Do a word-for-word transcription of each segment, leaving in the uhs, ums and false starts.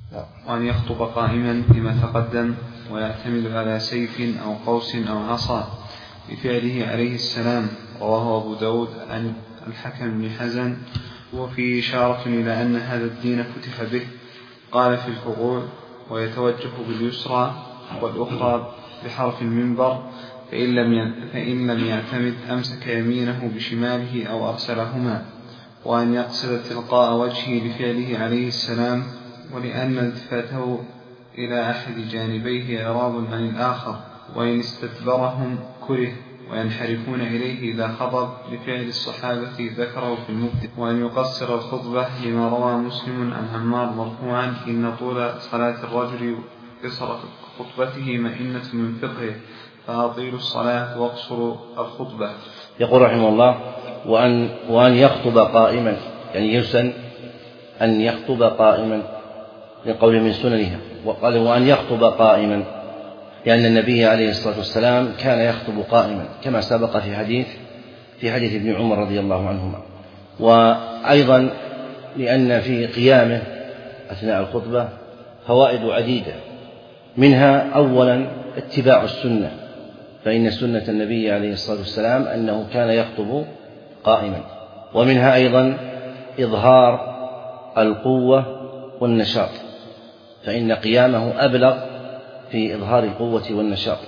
وأن يخطب قائما فيما تقدم، ويعتمد على سيف أو قوس أو عصا بفعله عليه السلام. رواه أبو داود عن الحكم بن حزن. وفيه إشارة إلى أن هذا الدين فتح به. قال في الفروع: ويتوجه باليسرى والأخرى بحرف المنبر، فإن لم فإن لم يعتمد أمسك يمينه بشماله أو أرسلهما. وأن يقصد تلقاء وجهه بفعله عليه السلام، ولأن التفاته إلى أحد جانبيه إعراض عن الآخر، وإن استدبرهم كره، وينحرفون إليه إذا خطب لفعل الصحابة ذكره في المبدئ. وأن يقصر الخطبة لما روى مسلم عن عمار مرفوعا: إن طول صلاة الرجل قصر خطبته مئنة من فقهه، فأطيلوا الصلاة واقصروا الخطبة. يقول رحمه الله: وأن, وأن يخطب قائما، يعني يسن أن يخطب قائما لقول من سننها. وقال: وأن يخطب قائما، لأن النبي عليه الصلاة والسلام كان يخطب قائما كما سبق في حديث في حديث ابن عمر رضي الله عنهما. وأيضا لأن في قيامه أثناء الخطبة فوائد عديدة، منها أولا اتباع السنة، فإن سنة النبي عليه الصلاة والسلام أنه كان يخطب قائما. ومنها أيضا إظهار القوة والنشاط، فإن قيامه أبلغ في إظهار القوة والنشاط.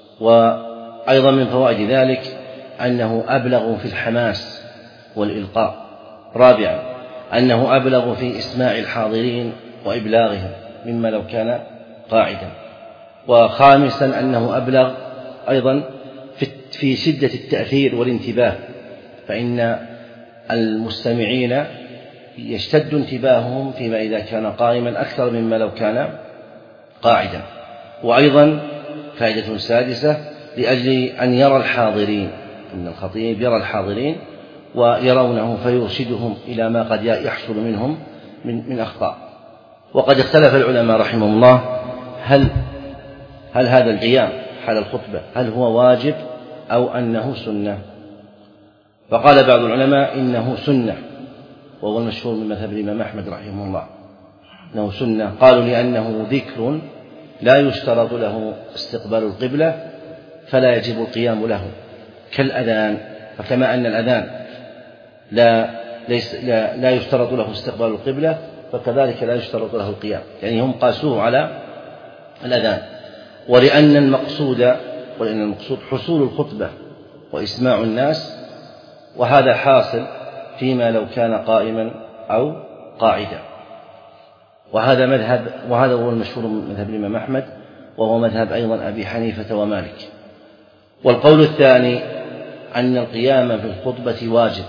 وأيضا من فوائد ذلك أنه أبلغ في الحماس والإلقاء. رابعا أنه أبلغ في إسماع الحاضرين وإبلاغهم مما لو كان قاعدا. وخامسا أنه أبلغ أيضا في شدة التأثير والانتباه، فإن المستمعين يشتد انتباههم فيما إذا كان قائما أكثر مما لو كان قاعدا. وأيضا فائدة سادسة لأجل أن يرى الحاضرين، أن الخطيب يرى الحاضرين ويرونه فيرشدهم إلى ما قد يحصل منهم من, من أخطاء. وقد اختلف العلماء رحمهم الله هل, هل هذا القيام حال الخطبة هل هو واجب أو أنه سنة. فقال بعض العلماء إنه سنة، وهو المشهور من مذهب الإمام أحمد رحمه الله أنه سنة. قالوا لأنه ذكر لا يشترط له استقبال القبلة فلا يجب القيام له، كالأذان. فكما أن الأذان لا, ليس لا, لا يشترط له استقبال القبلة، فكذلك لا يشترط له القيام، يعني هم قاسوه على الأذان. ولأن المقصود ولأن المقصود حصول الخطبة وإسماع الناس، وهذا حاصل فيما لو كان قائما أو قاعدا. وهذا مذهب وهذا هو المشهور من مذهب الإمام أحمد، وهو مذهب أيضا أبي حنيفة ومالك. والقول الثاني أن القيام في الخطبة واجب،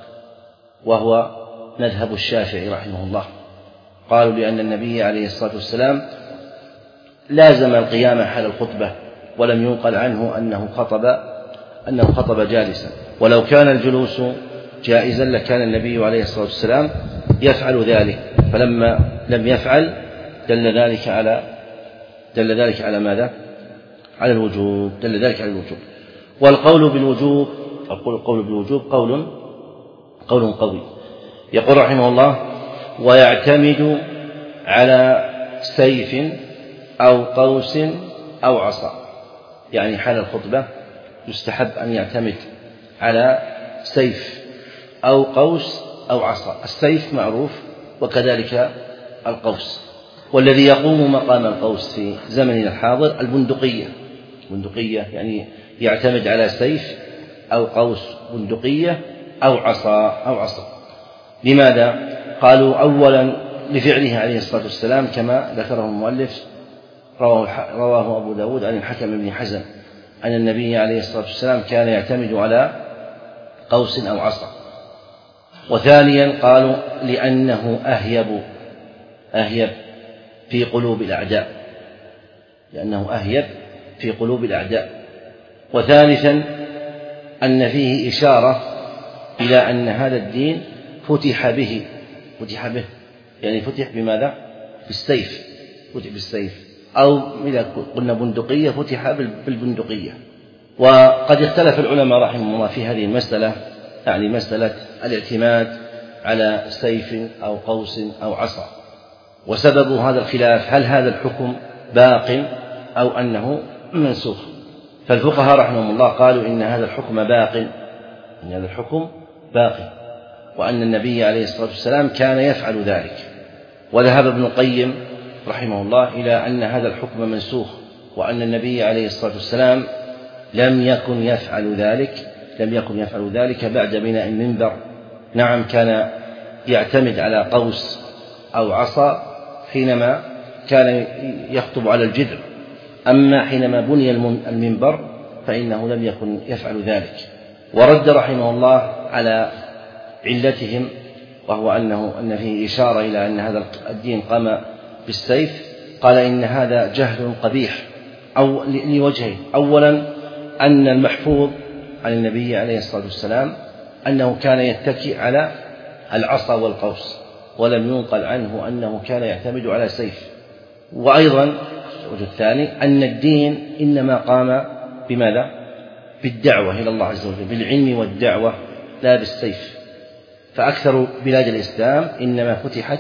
وهو مذهب الشافعي رحمه الله. قالوا لأن النبي عليه الصلاة والسلام لازم القيام حال الخطبة، ولم ينقل عنه أنه خطب أنه خطب جالسا. ولو كان الجلوس جائزا لكان النبي عليه الصلاة والسلام يفعل ذلك، فلما لم يفعل دل ذلك على دل ذلك على ماذا؟ على الوجوب دل ذلك على الوجوب. والقول بالوجوب أقول القول بالوجوب قول قول قوي. يقول رحمه الله: ويعتمد على سيف أو قوس أو عصا، يعني حال الخطبة يستحب أن يعتمد على سيف أو قوس أو عصا. السيف معروف، وكذلك القوس. والذي يقوم مقام القوس في زمننا الحاضر البندقية بندقية يعني يعتمد على سيف أو قوس بندقية أو عصا أو عصا. لماذا؟ قالوا أولا لفعله عليه الصلاة والسلام كما ذكره المؤلف، رواه, رواه أبو داود عن الحكم بن حزن أن النبي عليه الصلاة والسلام كان يعتمد على قوس أو عصا. وثانيا قالوا لأنه أهيب أهيب في قلوب الأعداء لأنه أهيب في قلوب الأعداء. وثالثا أن فيه إشارة إلى أن هذا الدين فتح به فتح به يعني فتح بماذا؟ بالسيف فتح بالسيف، أو إذا قلنا بندقية فتح بالبندقية. وقد اختلف العلماء رحمهم الله في هذه المسألة، يعني مسألة الاعتماد على سيف أو قوس أو عصا. وسبب هذا الخلاف هل هذا الحكم باق أو أنه منسوخ. فالفقهاء رحمهم الله قالوا إن هذا الحكم باق، إن هذا الحكم باق، وأن النبي عليه الصلاة والسلام كان يفعل ذلك. وذهب ابن القيم رحمه الله إلى أن هذا الحكم منسوخ، وأن النبي عليه الصلاة والسلام لم يكن يفعل ذلك لم يكن يفعل ذلك بعد بناء المنبر. نعم كان يعتمد على قوس أو عصا حينما كان يخطب على الجدر، أما حينما بني المنبر فإنه لم يكن يفعل ذلك. ورد رحمه الله على علتهم، وهو أنه أن فيه إشارة إلى أن هذا الدين قام بالسيف. قال إن هذا جهل قبيح أو لوجهين: أولا أن المحفوظ عن النبي عليه الصلاة والسلام أنه كان يتكئ على العصا والقوس، ولم ينقل عنه أنه كان يعتمد على سيف. وأيضا الوجه الثاني أن الدين إنما قام بماذا؟ بالدعوة إلى الله عز وجل، بالعلم والدعوة لا بالسيف. فأكثر بلاد الإسلام إنما فتحت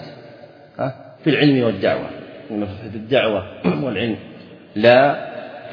بالعلم والدعوة، بالدعوة والعلم لا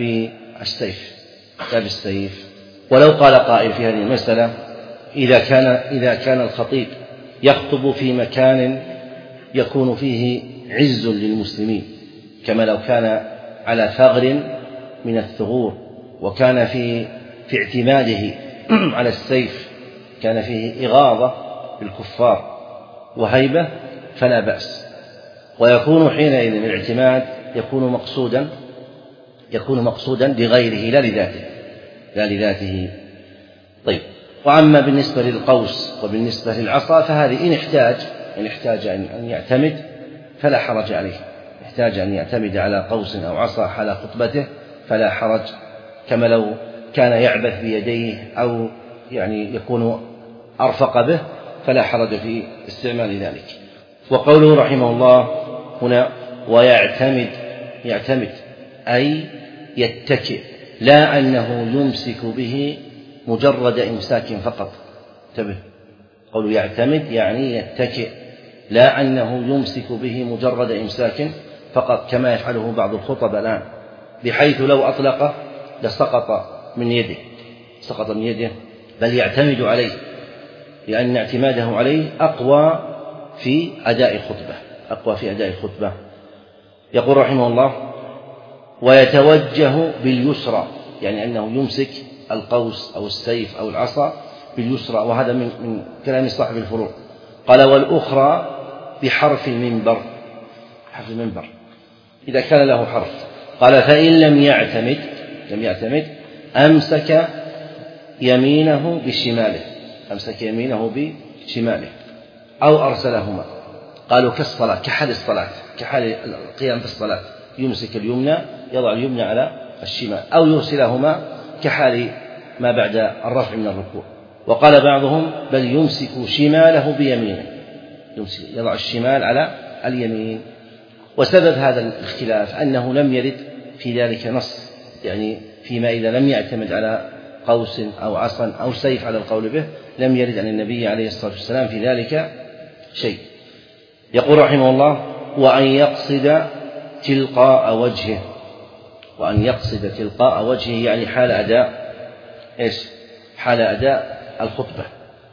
بالسيف لا بالسيف. ولو قال قائل في هذه المسألة: إذا كان إذا كان الخطيب يخطب في مكان يكون فيه عز للمسلمين، كما لو كان على ثغر من الثغور، وكان في في اعتماده على السيف كان فيه إغاظة بالكفار وهيبة، فلا بأس. ويكون حينئذ الاعتماد يكون مقصودا يكون مقصودا لغيره لا لذاته لا لذاته. طيب، وأما بالنسبة للقوس وبالنسبة للعصا فهذه إن احتاج إن احتاج أن يعتمد فلا حرج عليه، احتاج أن يعتمد على قوس أو عصا حال خطبته فلا حرج، كما لو كان يعبث بيديه أو يعني يكون أرفق به فلا حرج في استعمال ذلك. وقوله رحمه الله هنا: ويعتمد، يعتمد أي يتكئ، لا أنه يمسك به مجرد إمساك فقط. انتبه، قوله يعتمد يعني يتكئ، لا أنه يمسك به مجرد إمساك فقط كما يفعله بعض الخطب الآن، بحيث لو أطلقه لسقط من يده سقط من يده بل يعتمد عليه، لأن اعتماده عليه أقوى في أداء الخطبة أقوى في أداء الخطبة. يقول رحمه الله: ويتوجه باليسرى، يعني أنه يمسك القوس أو السيف أو العصا باليسرى، وهذا من, من كلام صاحب الفروع. قال: والأخرى بحرف المنبر، حرف المنبر إذا كان له حرف. قال: فإن لم يعتمد لم يعتمد أمسك يمينه بشماله أمسك يمينه بشماله أو أرسلهما. قالوا كالصلاة، كحال الصلاة، كحال القيام في الصلاة، يمسك اليمنى يضع اليمنى على الشمال، أو يرسلهما كحال ما بعد الرفع من الركوع. وقال بعضهم: بل يمسك شماله بيمينه، يمسك يضع الشمال على اليمين. وسبب هذا الاختلاف أنه لم يرد في ذلك نص، يعني فيما إذا لم يعتمد على قوس أو عصا أو سيف على القول به لم يرد عن النبي عليه الصلاة والسلام في ذلك شيء. يقول رحمه الله: وأن يقصد تلقاء وجهه وأن يقصد تلقاء وجهه يعني حال أداء إيش؟ حال أداء الخطبة،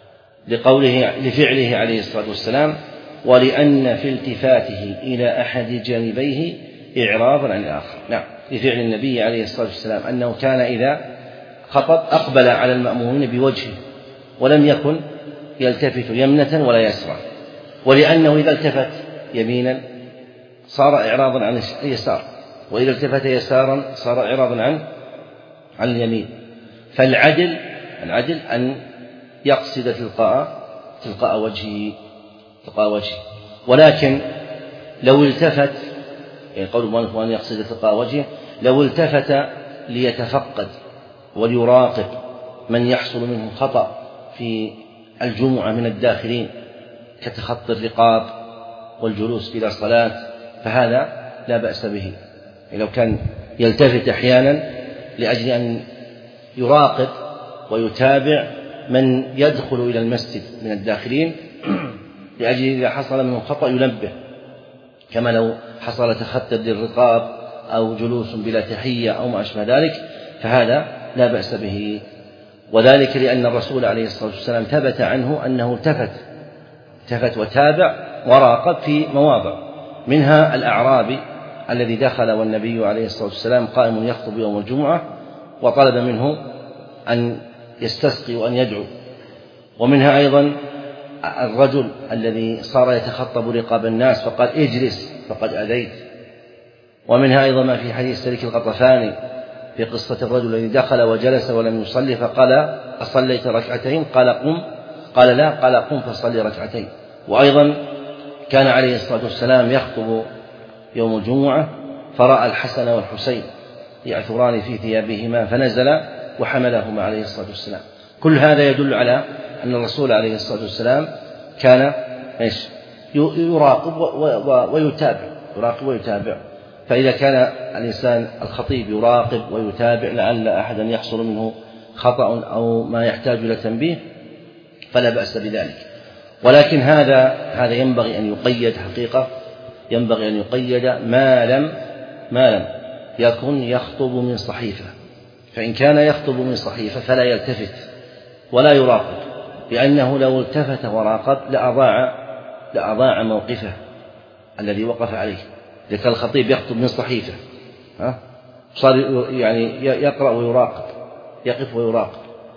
لقوله لفعله عليه الصلاة والسلام: ولأن في التفاته إلى أحد جانبيه إعراضا عن الآخر. نعم، لفعل النبي عليه الصلاة والسلام أنه كان إذا خطب أقبل على المأمومين بوجهه ولم يكن يلتفت يمنة ولا يسرا، ولأنه إذا التفت يمينا صار إعراضا عن اليسار، وإذا التفت يسارا صار إعراضا عن عن اليمين. فالعدل العدل أن يقصد تلقاء تلقاء وجهه تلقاء وجهه ولكن لو التفت، يعني قول المؤلف أن يقصد تلقاء وجهه، لو التفت ليتفقد وليراقب من يحصل منه خطأ في الجمعة من الداخلين كتخطي الرقاب والجلوس بلا صلاة فهذا لا بأس به. لو كان يلتفت أحيانا لأجل أن يراقب ويتابع من يدخل إلى المسجد من الداخلين لأجل إذا حصل منه خطأ ينبه، كما لو حصل تختر للرقاب أو جلوس بلا تحية أو ما أشبه ذلك، فهذا لا بأس به. وذلك لأن الرسول عليه الصلاة والسلام ثبت عنه أنه التفت التفت وتابع وراقب في مواضع، منها الأعرابي الذي دخل والنبي عليه الصلاة والسلام قائم يخطب يوم الجمعة وطلب منه أن يستسقي وأن يدعو، ومنها أيضا الرجل الذي صار يتخطب رقاب الناس فقال اجلس فقد أذيت، ومنها أيضا ما في حديث سلك الغطفاني في قصة الرجل الذي دخل وجلس ولم يصلي فقال أصليت ركعتين؟ قال قم، قال لا، قال قم فصلي ركعتين. وأيضا كان عليه الصلاة والسلام يخطب يوم الجمعة فرأى الحسن والحسين يعثران في ثيابهما فنزل وحملهما عليه الصلاة والسلام. كل هذا يدل على أن الرسول عليه الصلاة والسلام كان إيش؟ يراقب ويتابع يراقب ويتابع. فإذا كان الإنسان الخطيب يراقب ويتابع لعل أحدا يحصل منه خطأ أو ما يحتاج إلى تنبيه فلا بأس بذلك. ولكن هذا هذا ينبغي أن يقيد حقيقة، ينبغي أن يقيد ما لم ما لم يكن يخطب من صحيفة. فإن كان يخطب من صحيفة فلا يلتفت ولا يراقب، لأنه لو التفت وراقب لأضاع لأضاع موقفه الذي وقف عليه. إذا كان الخطيب يخطب من صحيفة ها صار يعني يقرأ ويراقب، يقف ويراقب،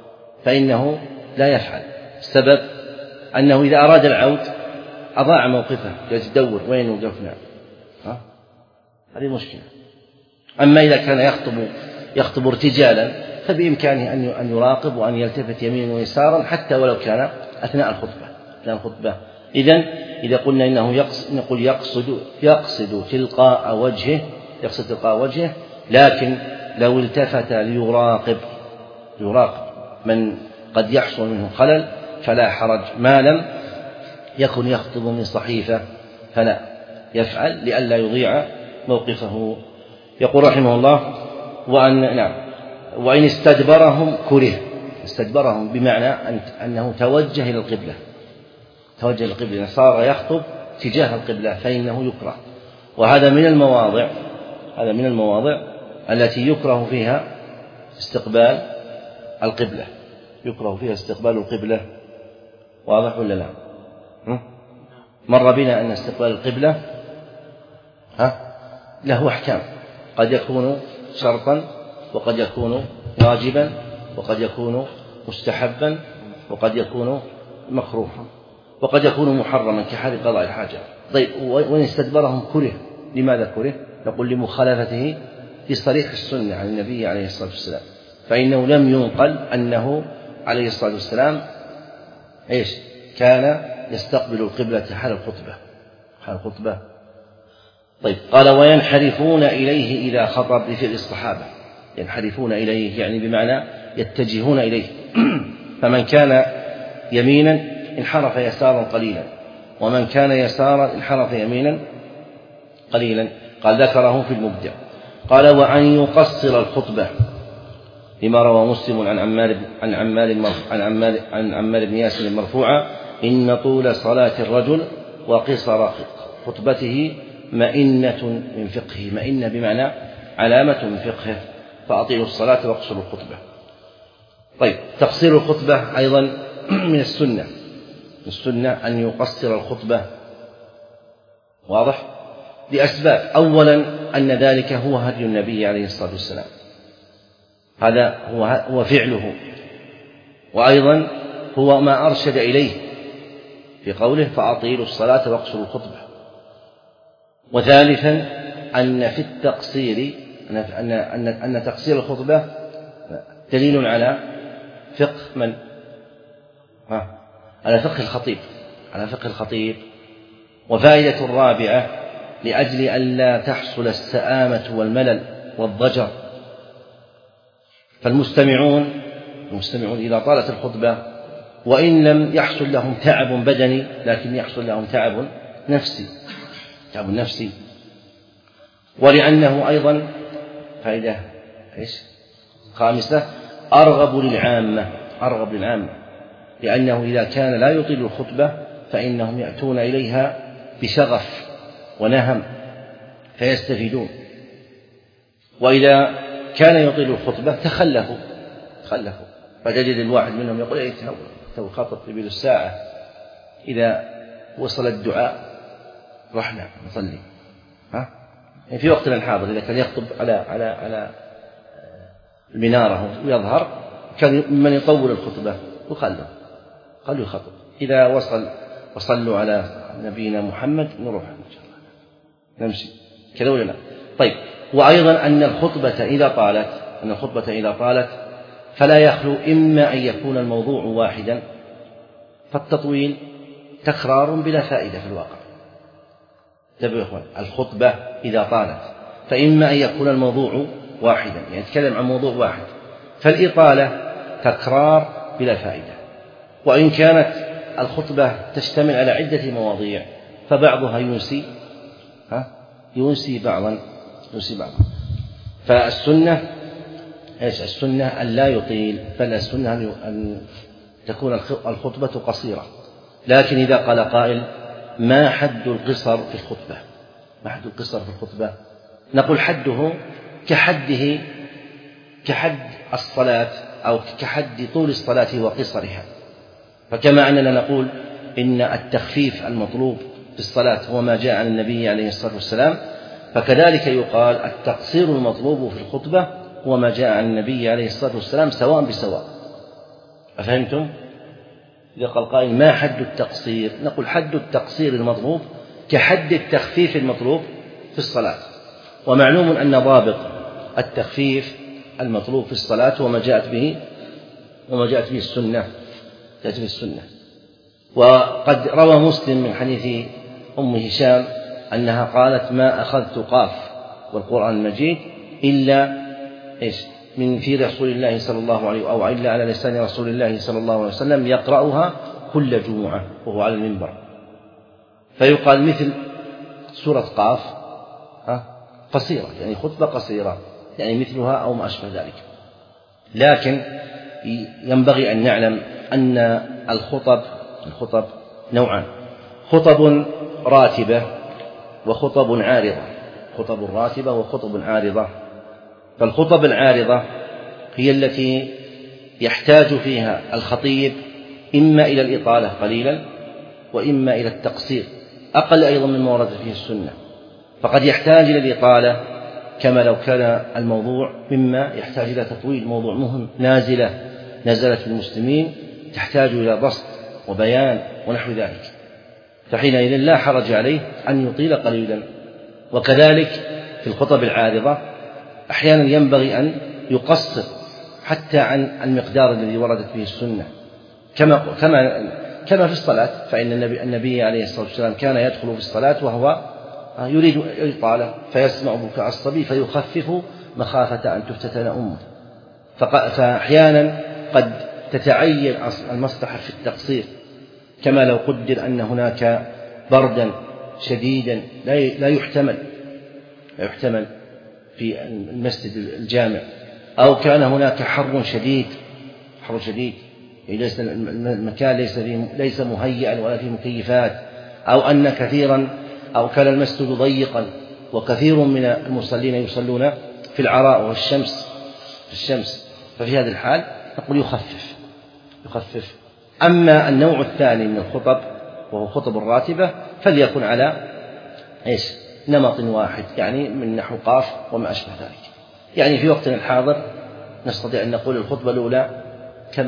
فإنه لا يفعل. السبب أنه إذا أراد العود أضاع موقفه، يدور وين وقفنا، ها هذه مشكلة. أما إذا كان يخطب يخطب ارتجالا فبإمكانه أن يراقب وأن يلتفت يمينا ويسارا حتى ولو كان أثناء الخطبة أثناء الخطبة. إذن إذا قلنا إنه يقصد نقول يقصد يقصد تلقاء وجهه يقصد تلقاء وجهه، لكن لو التفت ليراقب يراقب من قد يحصل منه خلل فلا حرج، ما لم يكن يخطب من صحيفة فلا يفعل لئلا يضيع موقفه. يقول رحمه الله وأن نعم وإن استدبرهم كره. استدبرهم بمعنى أنه توجه إلى القبلة توجه إلى القبلة صار يخطب تجاه القبلة فإنه يكره. وهذا من المواضع هذا من المواضع التي يكره فيها استقبال القبلة يكره فيها استقبال القبلة. واضح ولا لا؟ مر بنا أن استقبال القبلة ها له أحكام، قد يكون شرطا وقد يكون واجبا وقد يكون مستحبا وقد يكون مكروها وقد يكون محرما كحال قضاء الحاجة. طيب وإن استدبرهم كره. لماذا كره؟ نقول لمخالفته في صريح السنة عن النبي عليه الصلاة والسلام، فإنه لم ينقل أنه عليه الصلاة والسلام إيش كان يستقبل القبلة حال الخطبة حال الخطبة. طيب قال وينحرفون إليه إذا خطب لفعل الصحابة. ينحرفون إليه يعني بمعنى يتجهون إليه فمن كان يمينا انحرف يسارا قليلا ومن كان يسارا انحرف يمينا قليلا. قال ذكره في المبدع. قال وأن يقصر الخطبة لما روى مسلم عن عمار عن عمار عن عمار عن عمار بن ياسر مرفوعا إن طول صلاة الرجل وقصر خطبته مئنة من فقهه. مئنة بمعنى علامة من فقهه، فأطيلوا الصلاة واقصروا الخطبة. طيب تقصير الخطبة أيضا من السنة من السنة أن يقصر الخطبة. واضح؟ لأسباب. أولا أن ذلك هو هدي النبي عليه الصلاة والسلام، هذا هو هو فعله، وأيضا هو ما أرشد إليه في قوله فأطيلوا الصلاة واقصروا الخطبة. وثالثا أن في التقصير أن أن أن تقصير الخطبة دليل على فقه من؟ ها على فقه الخطيب على فقه الخطيب. وفائدة الرابعة لأجل أن لا تحصل السآمة والملل والضجر، فالمستمعون المستمعون إذا طالت الخطبة وإن لم يحصل لهم تعب بدني لكن يحصل لهم تعب نفسي تعب نفسي. ولأنه أيضا فائدة إيش خامسة أرغب للعامة أرغب للعامة لأنه إذا كان لا يطيل الخطبة فإنهم يأتون إليها بشغف ونهم فيستفيدون. وإذا كان يطيل الخطبة تخلفوا تخلفوا فتجد الواحد منهم يقول إيه تو خطب طويل الساعة، إذا وصل الدعاء رحنا نصلي. ها؟ يعني في وقتنا الحاضر إذا كان يخطب على على على المنارة ويظهر كان من يطول الخطبة وخلوا خلوا يخطب. إذا وصل وصلوا على نبينا محمد نروح إن شاء الله نمشي كذا ولا لا؟ طيب. وأيضا أن الخطبة إذا طالت أن الخطبة إذا طالت فلا يخلو إما أن يكون الموضوع واحدا، فالتطويل تكرار بلا فائدة في الواقع. انتبهوا يا إخوان، الخطبة إذا طالت فإما أن يكون الموضوع واحدا، يعني يتكلم عن موضوع واحد، فالإطالة تكرار بلا فائدة. وإن كانت الخطبة تشتمل على عدة مواضيع فبعضها ينسي ها ينسي بعضا ينسي بعضا. فالسنة ايش؟ السنة أن لا يطيل، بل السنة أن تكون الخطبة قصيرة. لكن إذا قال قائل ما حد القصر في الخطبة؟ ما حد القصر في الخطبة؟ نقول حده كحده كحد الصلاة أو كحد طول الصلاة وقصرها. فكما أننا نقول إن التخفيف المطلوب في الصلاة هو ما جاء عن النبي عليه الصلاة والسلام، فكذلك يقال التقصير المطلوب في الخطبة هو ما جاء عن النبي عليه الصلاة والسلام سواء بسواء. أفهمتم؟ إذا قال قائل ما حد التقصير؟ نقول حد التقصير المطلوب كحد التخفيف المطلوب في الصلاة. ومعلوم أن ضابط التخفيف المطلوب في الصلاة وما جاءت به وما جاءت به السنة جاءت به السنة. وقد روى مسلم من حديث أم هشام أنها قالت ما أخذت قاف والقرآن المجيد إلا إيش من في رسول الله صلى الله عليه أو إلا على لسان رسول الله صلى الله عليه وسلم يقرأها كل جمعة وهو على المنبر. فيقال مثل سورة قاف قصيرة، يعني خطبة قصيرة، يعني مثلها أو ما أشبه ذلك. لكن ينبغي أن نعلم أن الخطب الخطب نوعان: خطب راتبة وخطب عارضة. خطب راتبة وخطب عارضة. فالخطب العارضة هي التي يحتاج فيها الخطيب إما إلى الإطالة قليلا وإما إلى التقصير أقل أيضا مما ورد فيه السنة. فقد يحتاج إلى الإطالة كما لو كان الموضوع مما يحتاج إلى تطويل، موضوع مهم نازلة نزلت المسلمين تحتاج إلى بسط وبيان ونحو ذلك، فحينئذ لا حرج عليه أن يطيل قليلا. وكذلك في الخطب العارضة أحيانا ينبغي أن يقصر حتى عن المقدار الذي وردت به السنة، كما كما كما في الصلاة، فإن النبي, النبي عليه الصلاة والسلام كان يدخل في الصلاة وهو يريد الإطالة فيسمع بكاء الصبي فيخفف مخافة أن تفتتن أمه. فأحيانا قد تتعين المصلحة في التقصير، كما لو قدر أن هناك بردا شديدا لا يحتمل لا يحتمل في المسجد الجامع، أو كان هناك حر شديد حر شديد ليس المكان ليس ليس مهيئا ولا فيه مكيفات، أو أن كثيرا أو كان المسجد ضيقا وكثير من المصلين يصلون في العراء والشمس في الشمس ففي هذه الحال نقول يخفف يخفف. أما النوع الثاني من الخطب وهو خطب الراتبة فليكن على إيش نمط واحد، يعني من نحو قاف وما أشبه ذلك. يعني في وقتنا الحاضر نستطيع أن نقول الخطبة الأولى كم؟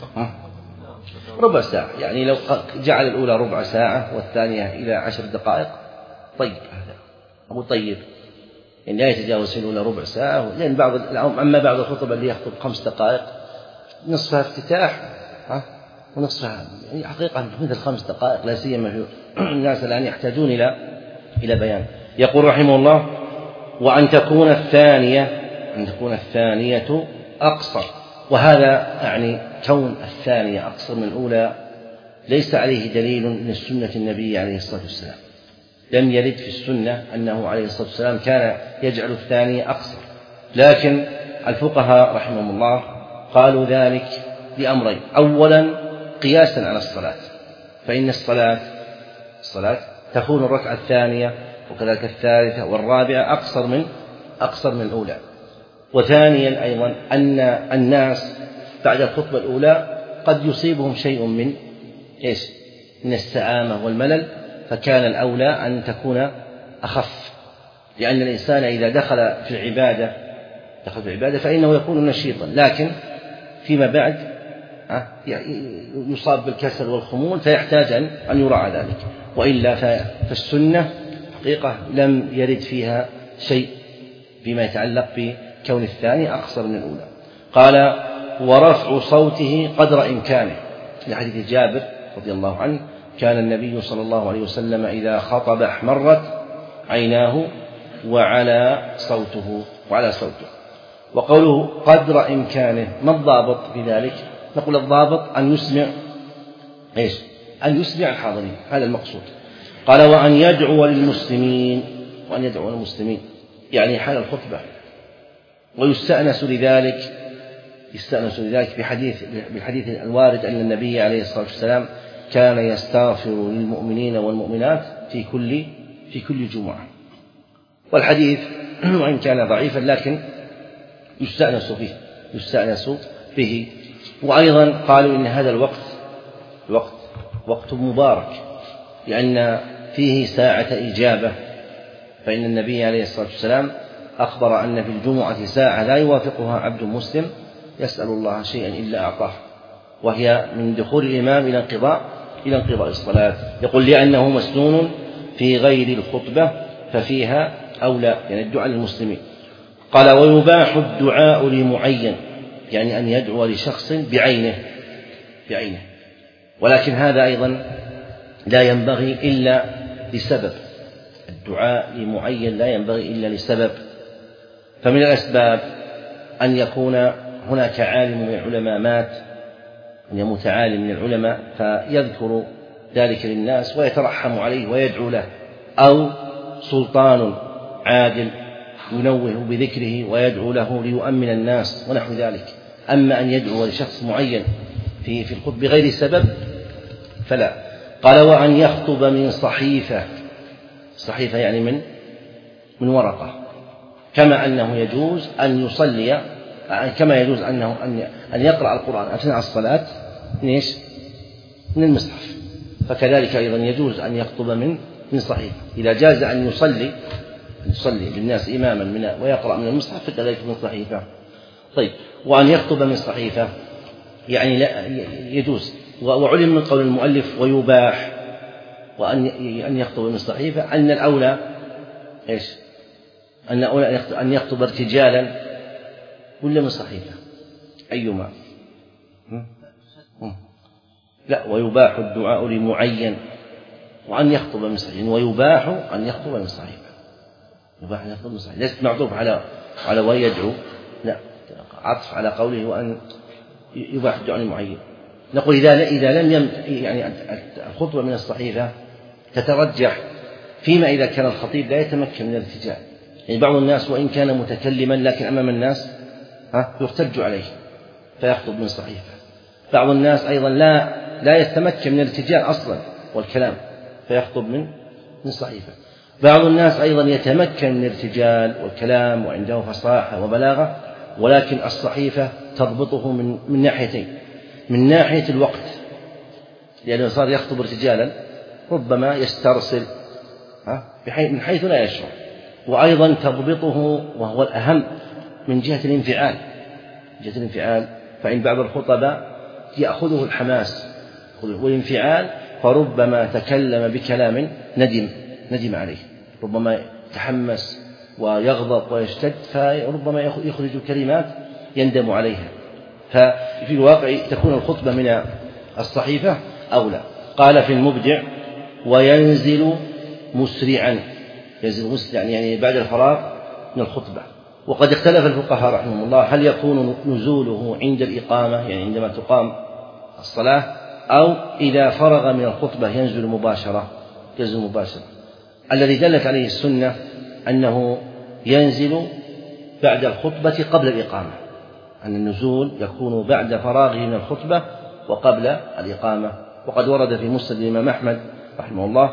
ربع ساعة، يعني لو جعل الأولى ربع ساعة والثانية إلى عشر دقائق طيب، هذا أقول طيب، يعني لا يتجاوز في الأولى ربع ساعة، لأن بعض أما بعض الخطب اللي يخطب خمس دقائق نصفها افتتاح ها ونصفها يعني حقيقة مثل خمس دقائق، لا سيما في الناس الآن يحتاجون إلى إلى بيان. يقول رحمه الله: وأن تكون الثانية أن تكون الثانية أقصر. وهذا يعني كون الثانية أقصر من الأولى ليس عليه دليل من سنة النبي عليه الصلاة والسلام، لم يرد في السنة أنه عليه الصلاة والسلام كان يجعل الثانية أقصر. لكن الفقهاء رحمهم الله قالوا ذلك لأمرين: أولا قياسا على الصلاة، فإن الصلاة الصلاة تكون الركعة الثانية وكذلك الثالثة والرابعة أقصر من أقصر من الأولى. وثانيا أيضا أن الناس بعد الخطبة الأولى قد يصيبهم شيء من إيش؟ من السآمة والملل، فكان الأولى أن تكون أخف، لأن الإنسان إذا دخل في العبادة دخل في العبادة فإنه يكون نشيطا، لكن فيما بعد يصاب بالكسل والخمول فيحتاج أن يراعى ذلك. وإلا فالسنة حقيقة لم يرد فيها شيء فيما يتعلق بكون الثاني أقصر من الأولى. قال ورفع صوته قدر إمكانه، في حديث جابر رضي الله عنه كان النبي صلى الله عليه وسلم إذا خطب احمرت عيناه وعلى صوته وعلى صوته. وقوله قدر إمكانه، ما الضابط في ذلك؟ نقول الضابط أن يسمع إيش؟ أن يسمع الحاضرين، هذا المقصود. قال وأن يدعو للمسلمين، وأن يدعو للمسلمين يعني حال الخطبة. ويستأنس لذلك يستأنس لذلك بحديث بالحديث الوارد أن النبي عليه الصلاة والسلام كان يستغفر للمؤمنين والمؤمنات في كل في كل جمعة. والحديث وإن كان ضعيفا لكن يستأنس به يستأنس به. وأيضا قالوا إن هذا الوقت الوقت وقت مبارك، لأن فيه ساعة إجابة، فإن النبي عليه الصلاة والسلام أخبر أن في الجمعة ساعة لا يوافقها عبد مسلم يسأل الله شيئا إلا أعطاه، وهي من دخول الإمام إلى انقضاء إلى انقضاء الصلاة. يقول لأنه مسنون في غير الخطبة ففيها أولى، يعني الدعاء للمسلمين. قال ويباح الدعاء لمعين، يعني أن يدعو لشخص بعينه بعينه ولكن هذا أيضا لا ينبغي إلا لسبب. الدعاء لمعين لا ينبغي إلا لسبب. فمن الأسباب أن يكون هناك عالم من العلماء مات، أن يموت عالم من العلماء فيذكر ذلك للناس ويترحم عليه ويدعو له، أو سلطان عادل ينوه بذكره ويدعو له ليؤمن الناس ونحو ذلك. أما أن يدعو لشخص معين في في الخطبة بغير سبب فلا. قال وأن يخطب من صحيفة، صحيفة يعني من من ورقة، كما أنه يجوز أن يصلي كما يجوز أنه أن يقرأ القرآن أثناء الصلاة من إيش؟ من المصحف، فكذلك أيضا يجوز أن يخطب من من صحيفة. إذا جاز أن يصلي يصلي بالناس إماما من ويقرأ من المصحف فكذلك من صحيفة. طيب وأن يخطب من صحيفة يعني لا يجوز. وعلم من قول المؤلف ويباح وأن أن يخطب من صحيفة أن الأولى إيش؟ أن الأولى أن يخطب ارتجالا ولا من صحيفة؟ أيما؟ لا، ويباح الدعاء لمعين وأن يخطب من صحيفة، ويباح أن يخطب من صحيفة، يباح أن يخطب من صحيفة، ليست معطوف على على ويدعو، لا، عطف على قوله وأن يباح الدعاء لمعين. نقول إذا إذا لم يم يعني الخطبة من الصحيفة تترجح فيما إذا كان الخطيب لا يتمكن من الارتجال. يعني بعض الناس وإن كان متكلما لكن أمام الناس ها يرتج عليه فيخطب من صحيفة. بعض الناس أيضا لا لا يتمكن من الارتجال أصلا والكلام فيخطب من من صحيفة. بعض الناس أيضا يتمكن من الارتجال والكلام وعنده فصاحة وبلاغة، ولكن الصحيفة تضبطه من من ناحيتين. من ناحية الوقت، لأنه صار يخطب ارتجالا ربما يسترسل من حيث لا يشعر، وأيضا تضبطه وهو الأهم من جهة الانفعال جهة الانفعال فإن بعض الخطباء يأخذه الحماس والانفعال فربما تكلم بكلام ندم ندم عليه، ربما يتحمس ويغضب ويشتد فربما يخرج كلمات يندم عليها، ففي الواقع تكون الخطبة من الصحيفة أولى. قال في المبدع وينزل مسرعا، ينزل مسرعا يعني بعد الفراغ من الخطبة. وقد اختلف الفقهاء رحمهم الله هل يكون نزوله عند الإقامة يعني عندما تقام الصلاة أو إذا فرغ من الخطبة ينزل مباشرة ينزل مباشرة. الذي دلت عليه السنة أنه ينزل بعد الخطبة قبل الإقامة، أن النزول يكون بعد فراغه من الخطبة وقبل الإقامة. وقد ورد في مسند الإمام أحمد رحمه الله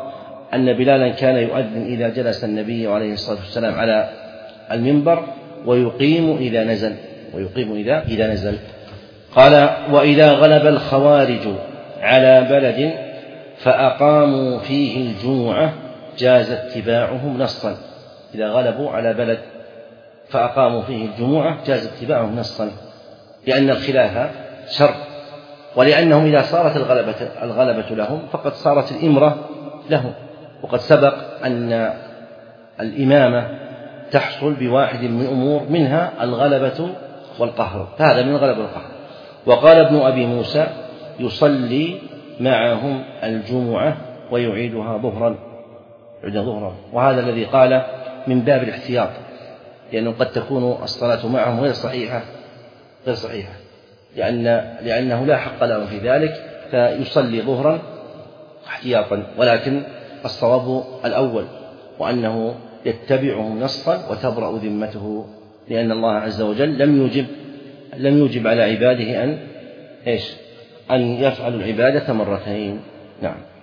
أن بلالا كان يؤذن إذا جلس النبي عليه الصلاة والسلام على المنبر ويقيم إذا نزل ويقيم إذا إذا نزل. قال: وإذا غلب الخوارج على بلد فأقاموا فيه الجمعة جاز اتباعهم نصا. إذا غلبوا على بلد فأقاموا فيه الجمعة جاز اتباعهم نصا، لأن الخلاف شر، ولأنهم إذا صارت الغلبة, الغلبة لهم فقد صارت الإمرة لهم، وقد سبق أن الإمامة تحصل بواحد من أمور منها الغلبة والقهر، فهذا من الغلبة والقهر. وقال ابن أبي موسى: يصلي معهم الجمعة ويعيدها ظهرا ظهرا وهذا الذي قال من باب الاحتياط، لأنه قد تكون الصلاة معهم غير صحيحة غير صحيحة لأن لأنه لا حق له في ذلك، فيصلي ظهرا احتياطا. ولكن الصواب الأول، وأنه يتبعهم نصا وتبرأ ذمته، لأن الله عز وجل لم يجب لم يجب على عباده أن إيش أن يفعلوا العبادة مرتين. نعم.